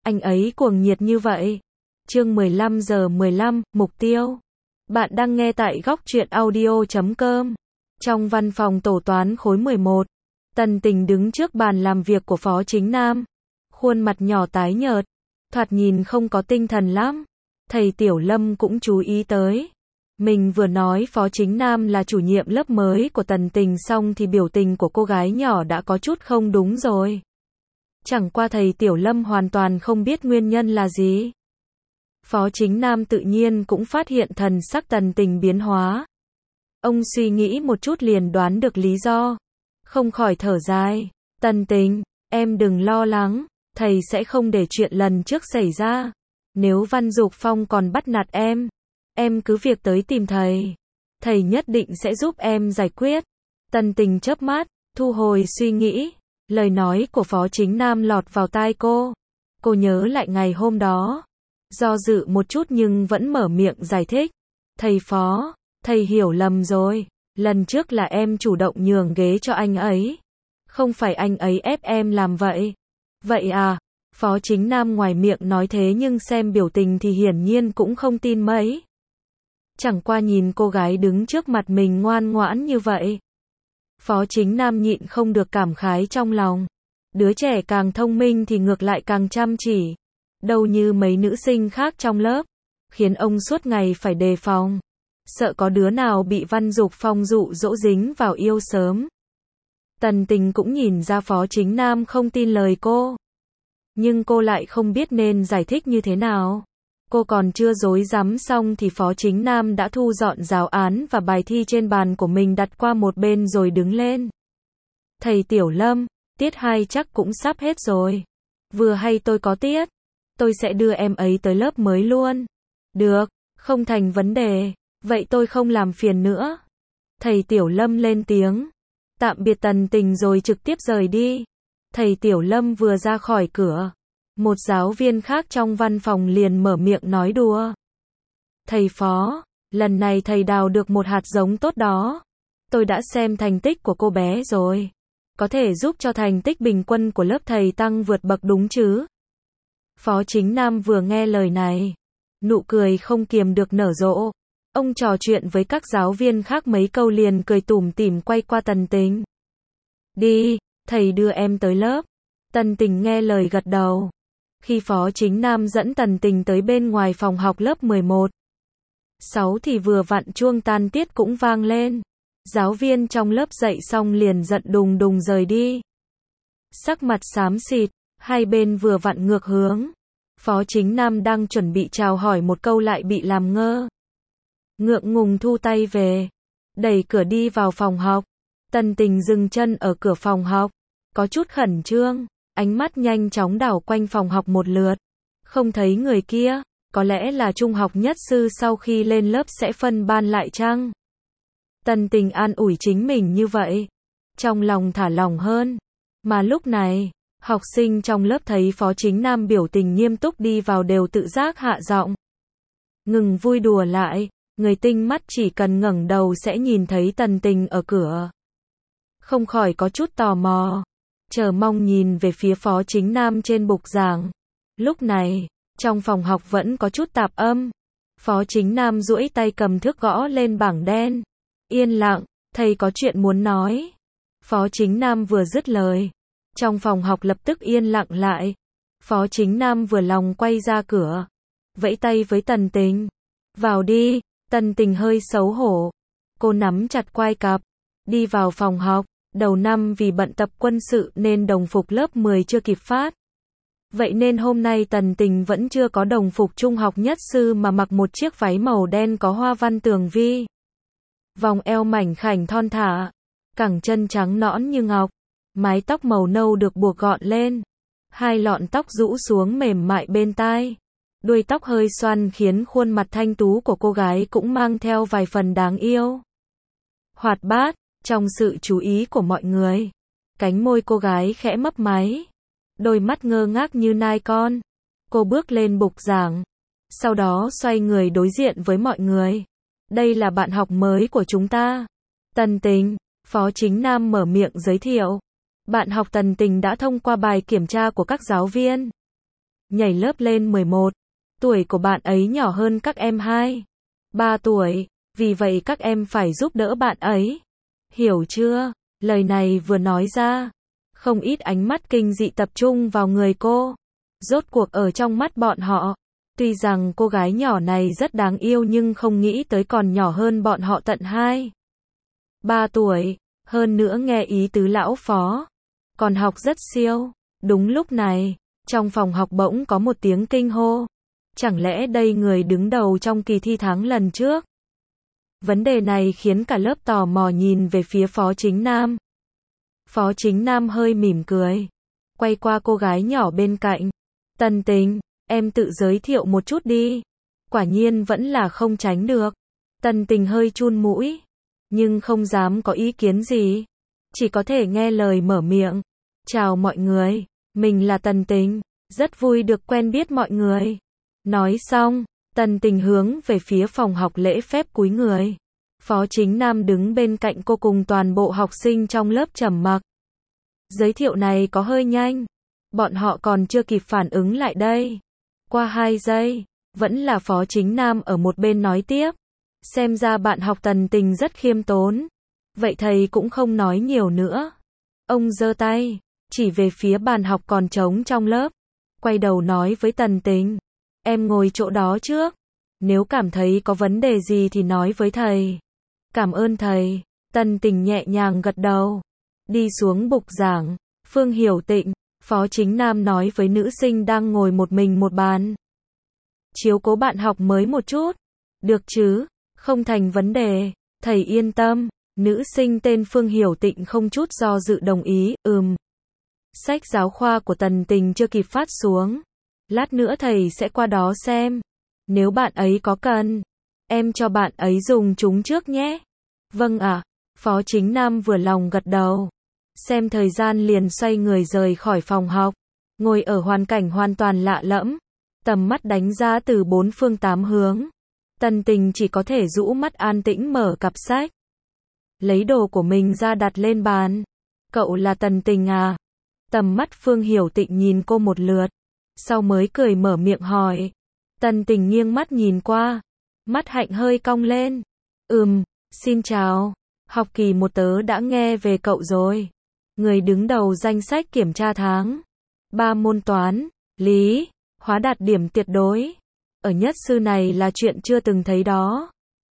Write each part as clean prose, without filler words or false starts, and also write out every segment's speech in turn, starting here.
Anh ấy cuồng nhiệt như vậy. Chương 15:15, mục tiêu. Bạn đang nghe tại góc truyện audio.com. Trong văn phòng tổ toán khối 11, Tần Tình đứng trước bàn làm việc của Phó Chính Nam. Khuôn mặt nhỏ tái nhợt, thoạt nhìn không có tinh thần lắm. Thầy Tiểu Lâm cũng chú ý tới. Mình vừa nói Phó Chính Nam là chủ nhiệm lớp mới của Tần Tình xong thì biểu tình của cô gái nhỏ đã có chút không đúng rồi. Chẳng qua thầy Tiểu Lâm hoàn toàn không biết nguyên nhân là gì. Phó Chính Nam tự nhiên cũng phát hiện thần sắc Tần Tình biến hóa. Ông suy nghĩ một chút liền đoán được lý do. Không khỏi thở dài. Tần Tình, em đừng lo lắng, thầy sẽ không để chuyện lần trước xảy ra. Nếu Văn Dục Phong còn bắt nạt em cứ việc tới tìm thầy. Thầy nhất định sẽ giúp em giải quyết. Tần Tình chớp mắt, thu hồi suy nghĩ. Lời nói của Phó Chính Nam lọt vào tai cô. Cô nhớ lại ngày hôm đó. Do dự một chút nhưng vẫn mở miệng giải thích. Thầy Phó, thầy hiểu lầm rồi. Lần trước là em chủ động nhường ghế cho anh ấy. Không phải anh ấy ép em làm vậy. Vậy à? Phó Chính Nam ngoài miệng nói thế nhưng xem biểu tình thì hiển nhiên cũng không tin mấy. Chẳng qua nhìn cô gái đứng trước mặt mình ngoan ngoãn như vậy. Phó Chính Nam nhịn không được cảm khái trong lòng. Đứa trẻ càng thông minh thì ngược lại càng chăm chỉ. Đâu như mấy nữ sinh khác trong lớp. Khiến ông suốt ngày phải đề phòng. Sợ có đứa nào bị Văn Dục Phong dụ dỗ dính vào yêu sớm. Tần Tình cũng nhìn ra Phó Chính Nam không tin lời cô. Nhưng cô lại không biết nên giải thích như thế nào. Cô còn chưa rối rắm xong thì Phó Chính Nam đã thu dọn giáo án và bài thi trên bàn của mình đặt qua một bên rồi đứng lên. Thầy Tiểu Lâm, tiết 2 chắc cũng sắp hết rồi. Vừa hay tôi có tiết. Tôi sẽ đưa em ấy tới lớp mới luôn. Được, không thành vấn đề. Vậy tôi không làm phiền nữa. Thầy Tiểu Lâm lên tiếng. Tạm biệt Tần Tình rồi trực tiếp rời đi. Thầy Tiểu Lâm vừa ra khỏi cửa. Một giáo viên khác trong văn phòng liền mở miệng nói đùa. Thầy Phó, lần này thầy đào được một hạt giống tốt đó. Tôi đã xem thành tích của cô bé rồi. Có thể giúp cho thành tích bình quân của lớp thầy tăng vượt bậc đúng chứ? Phó Chính Nam vừa nghe lời này. Nụ cười không kiềm được nở rộ. Ông trò chuyện với các giáo viên khác mấy câu liền cười tủm tỉm quay qua Tần Tình. Đi, thầy đưa em tới lớp. Tần Tình nghe lời gật đầu. Khi Phó Chính Nam dẫn Tần Tình tới bên ngoài phòng học lớp 11. 6 thì vừa vặn chuông tan tiết cũng vang lên. Giáo viên trong lớp dạy xong liền giận đùng đùng rời đi. Sắc mặt xám xịt, hai bên vừa vặn ngược hướng. Phó Chính Nam đang chuẩn bị chào hỏi một câu lại bị làm ngơ. Ngượng ngùng thu tay về. Đẩy cửa đi vào phòng học. Tần Tình dừng chân ở cửa phòng học. Có chút khẩn trương. Ánh mắt nhanh chóng đảo quanh phòng học một lượt. Không thấy người kia. Có lẽ là trung học nhất sư sau khi lên lớp sẽ phân ban lại chăng? Tần Tình an ủi chính mình như vậy. Trong lòng thả lỏng hơn. Mà lúc này, học sinh trong lớp thấy Phó Chính Nam biểu tình nghiêm túc đi vào đều tự giác hạ giọng. Ngừng vui đùa lại. Người tinh mắt chỉ cần ngẩng đầu sẽ nhìn thấy Tần Tình ở cửa. Không khỏi có chút tò mò. Chờ mong nhìn về phía Phó Chính Nam trên bục giảng. Lúc này, trong phòng học vẫn có chút tạp âm. Phó Chính Nam duỗi tay cầm thước gõ lên bảng đen. Yên lặng, thầy có chuyện muốn nói. Phó Chính Nam vừa dứt lời. Trong phòng học lập tức yên lặng lại. Phó Chính Nam vừa lòng quay ra cửa. Vẫy tay với Tần Tình. Vào đi. Tần Tình hơi xấu hổ. Cô nắm chặt quai cặp. Đi vào phòng học. Đầu năm vì bận tập quân sự nên đồng phục lớp 10 chưa kịp phát. Vậy nên hôm nay Tần Tình vẫn chưa có đồng phục trung học nhất sư mà mặc một chiếc váy màu đen có hoa văn tường vi. Vòng eo mảnh khảnh thon thả. Cẳng chân trắng nõn như ngọc. Mái tóc màu nâu được buộc gọn lên. Hai lọn tóc rũ xuống mềm mại bên tai. Đuôi tóc hơi xoăn khiến khuôn mặt thanh tú của cô gái cũng mang theo vài phần đáng yêu. Hoạt bát, trong sự chú ý của mọi người. Cánh môi cô gái khẽ mấp máy. Đôi mắt ngơ ngác như nai con. Cô bước lên bục giảng. Sau đó xoay người đối diện với mọi người. Đây là bạn học mới của chúng ta. Tần Tình, Phó Chính Nam mở miệng giới thiệu. Bạn học Tần Tình đã thông qua bài kiểm tra của các giáo viên. nhảy lớp lên 11. Tuổi của bạn ấy nhỏ hơn các em 2-3 tuổi, vì vậy các em phải giúp đỡ bạn ấy. Hiểu chưa? Lời này vừa nói ra, không ít ánh mắt kinh dị tập trung vào người cô. Rốt cuộc ở trong mắt bọn họ, tuy rằng cô gái nhỏ này rất đáng yêu nhưng không nghĩ tới còn nhỏ hơn bọn họ tận 2-3 tuổi, hơn nữa nghe ý tứ lão phó, còn học rất siêu. Đúng lúc này, trong phòng học bỗng có một tiếng kinh hô. Chẳng lẽ đây người đứng đầu trong kỳ thi tháng lần trước? Vấn đề này khiến cả lớp tò mò nhìn về phía Phó Chính Nam. Phó Chính Nam hơi mỉm cười, quay qua cô gái nhỏ bên cạnh. Tần Tình, em tự giới thiệu một chút đi. Quả nhiên vẫn là không tránh được. Tần Tình hơi chun mũi, nhưng không dám có ý kiến gì. Chỉ có thể nghe lời mở miệng. Chào mọi người, mình là Tần Tình, rất vui được quen biết mọi người. Nói xong, Tần Tình hướng về phía phòng học lễ phép cúi người. Phó Chính Nam đứng bên cạnh cô cùng toàn bộ học sinh trong lớp trầm mặc. Giới thiệu này có hơi nhanh. Bọn họ còn chưa kịp phản ứng lại đây. Qua 2 giây, vẫn là Phó Chính Nam ở một bên nói tiếp. Xem ra bạn học Tần Tình rất khiêm tốn. Vậy thầy cũng không nói nhiều nữa. Ông giơ tay, chỉ về phía bàn học còn trống trong lớp. Quay đầu nói với Tần Tình. Em ngồi chỗ đó trước. Nếu cảm thấy có vấn đề gì thì nói với thầy. Cảm ơn thầy. Tần Tình nhẹ nhàng gật đầu. Đi xuống bục giảng. Phương Hiểu Tịnh, Phó Chính Nam nói với nữ sinh đang ngồi một mình một bàn. Chiếu cố bạn học mới một chút. Được chứ, không thành vấn đề. Thầy yên tâm. Nữ sinh tên Phương Hiểu Tịnh không chút do dự đồng ý. Sách giáo khoa của Tần Tình chưa kịp phát xuống. Lát nữa thầy sẽ qua đó xem. Nếu bạn ấy có cần, em cho bạn ấy dùng chúng trước nhé. Vâng ạ. Phó Chính Nam vừa lòng gật đầu. Xem thời gian liền xoay người rời khỏi phòng học. Ngồi ở hoàn cảnh hoàn toàn lạ lẫm. Tầm mắt đánh ra từ 4 phương 8 hướng. Tần Tình chỉ có thể rũ mắt an tĩnh mở cặp sách. Lấy đồ của mình ra đặt lên bàn. Cậu là Tần Tình à? Tầm mắt Phương Hiểu Tịnh nhìn cô một lượt. Sau mới cười mở miệng hỏi. Tần Tình nghiêng mắt nhìn qua. Mắt hạnh hơi cong lên. Xin chào. Học kỳ 1 tớ đã nghe về cậu rồi. Người đứng đầu danh sách kiểm tra tháng 3 môn toán, lý, hóa đạt điểm tuyệt đối. Ở nhất sư này là chuyện chưa từng thấy đó.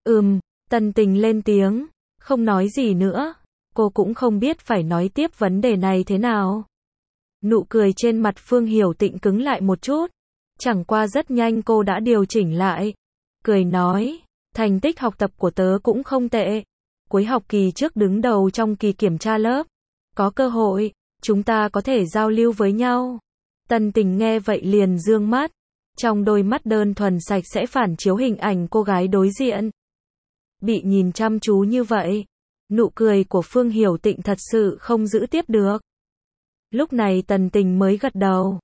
Tần Tình lên tiếng. Không nói gì nữa. Cô cũng không biết phải nói tiếp vấn đề này thế nào. Nụ cười trên mặt Phương Hiểu Tịnh cứng lại một chút. Chẳng qua rất nhanh cô đã điều chỉnh lại. Cười nói, thành tích học tập của tớ cũng không tệ. Cuối học kỳ trước đứng đầu trong kỳ kiểm tra lớp. Có cơ hội, chúng ta có thể giao lưu với nhau. Tần Tình nghe vậy liền dương mắt. Trong đôi mắt đơn thuần sạch sẽ phản chiếu hình ảnh cô gái đối diện. Bị nhìn chăm chú như vậy, nụ cười của Phương Hiểu Tịnh thật sự không giữ tiếp được. Lúc này Tần Tình mới gật đầu.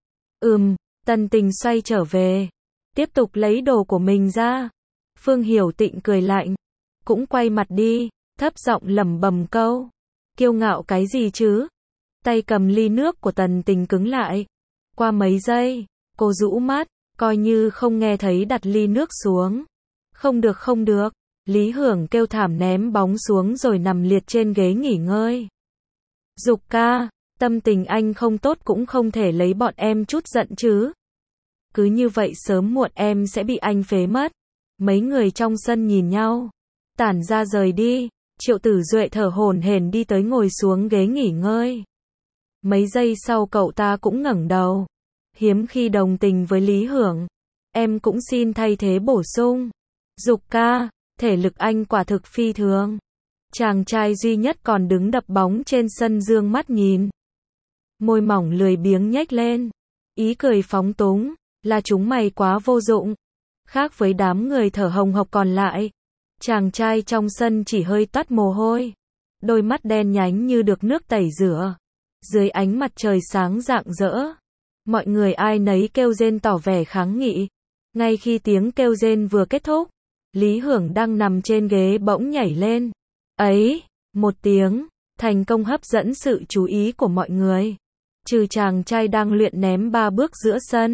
Tần Tình xoay trở về. Tiếp tục lấy đồ của mình ra. Phương Hiểu Tịnh cười lạnh. Cũng quay mặt đi, thấp giọng lẩm bẩm câu. Kiêu ngạo cái gì chứ? Tay cầm ly nước của Tần Tình cứng lại. Qua mấy giây, cô rũ mắt, coi như không nghe thấy đặt ly nước xuống. Không được không được. Lý Hưởng kêu thảm ném bóng xuống rồi nằm liệt trên ghế nghỉ ngơi. Dục ca, tâm tình anh không tốt cũng không thể lấy bọn em chút giận chứ. Cứ như vậy sớm muộn em sẽ bị anh phế mất. Mấy người trong sân nhìn nhau. Tản ra rời đi. Triệu Tử Duệ thở hổn hển đi tới ngồi xuống ghế nghỉ ngơi. Mấy giây sau cậu ta cũng ngẩng đầu. Hiếm khi đồng tình với Lý Hưởng. Em cũng xin thay thế bổ sung. Dục ca, thể lực anh quả thực phi thường. Chàng trai duy nhất còn đứng đập bóng trên sân dương mắt nhìn. Môi mỏng lười biếng nhếch lên. Ý cười phóng túng, là chúng mày quá vô dụng. Khác với đám người thở hồng hộc còn lại. Chàng trai trong sân chỉ hơi toát mồ hôi. Đôi mắt đen nhánh như được nước tẩy rửa. Dưới ánh mặt trời sáng rạng rỡ. Mọi người ai nấy kêu rên tỏ vẻ kháng nghị. Ngay khi tiếng kêu rên vừa kết thúc, Lý Hưởng đang nằm trên ghế bỗng nhảy lên. Ấy, một tiếng, thành công hấp dẫn sự chú ý của mọi người. Trừ chàng trai đang luyện ném 3 bước giữa sân.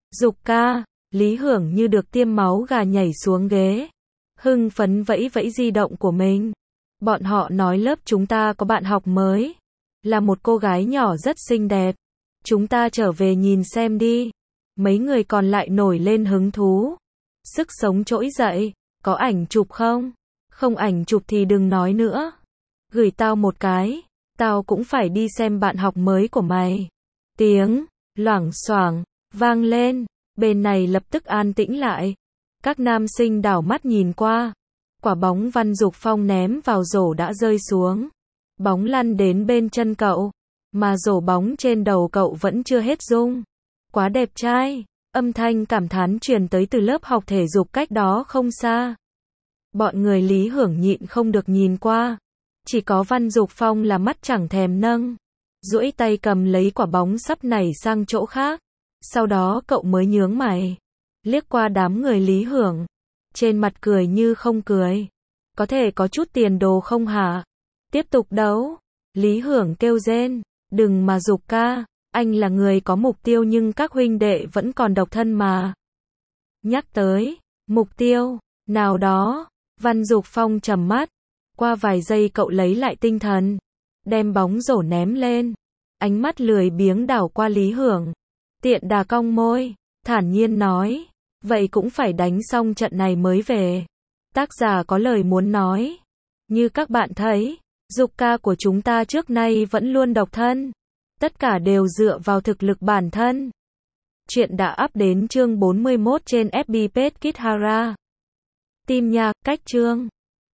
Dục ca, Lý Hưởng như được tiêm máu gà nhảy xuống ghế. Hưng phấn vẫy vẫy di động của mình. Bọn họ nói lớp chúng ta có bạn học mới. Là một cô gái nhỏ rất xinh đẹp. Chúng ta trở về nhìn xem đi. Mấy người còn lại nổi lên hứng thú. Sức sống trỗi dậy. Có ảnh chụp không? Không ảnh chụp thì đừng nói nữa. Gửi tao một cái. Tao cũng phải đi xem bạn học mới của mày. Tiếng loảng xoảng vang lên. Bên này lập tức an tĩnh lại. Các nam sinh đảo mắt nhìn qua. Quả bóng Văn Dục Phong ném vào rổ đã rơi xuống. Bóng lăn đến bên chân cậu. Mà rổ bóng trên đầu cậu vẫn chưa hết rung. Quá đẹp trai. Âm thanh cảm thán truyền tới từ lớp học thể dục cách đó không xa. Bọn người Lý Hưởng nhịn không được nhìn qua. Chỉ có Văn Dục Phong là mắt chẳng thèm nâng. Duỗi tay cầm lấy quả bóng sắp nảy sang chỗ khác. Sau đó cậu mới nhướng mày. Liếc qua đám người Lý Hưởng. Trên mặt cười như không cười. Có thể có chút tiền đồ không hả? Tiếp tục đấu. Lý Hưởng kêu rên. Đừng mà Dục ca. Anh là người có mục tiêu nhưng các huynh đệ vẫn còn độc thân mà. Nhắc tới mục tiêu nào đó. Văn Dục Phong trầm mắt. Qua vài giây cậu lấy lại tinh thần. Đem bóng rổ ném lên. Ánh mắt lười biếng đảo qua Lý Hưởng. Tiện đà cong môi. Thản nhiên nói. Vậy cũng phải đánh xong trận này mới về. Tác giả có lời muốn nói. Như các bạn thấy, Dục ca của chúng ta trước nay vẫn luôn độc thân. Tất cả đều dựa vào thực lực bản thân. Chuyện đã up đến chương 41 trên FB page Kithara. Tim nha, cách chương.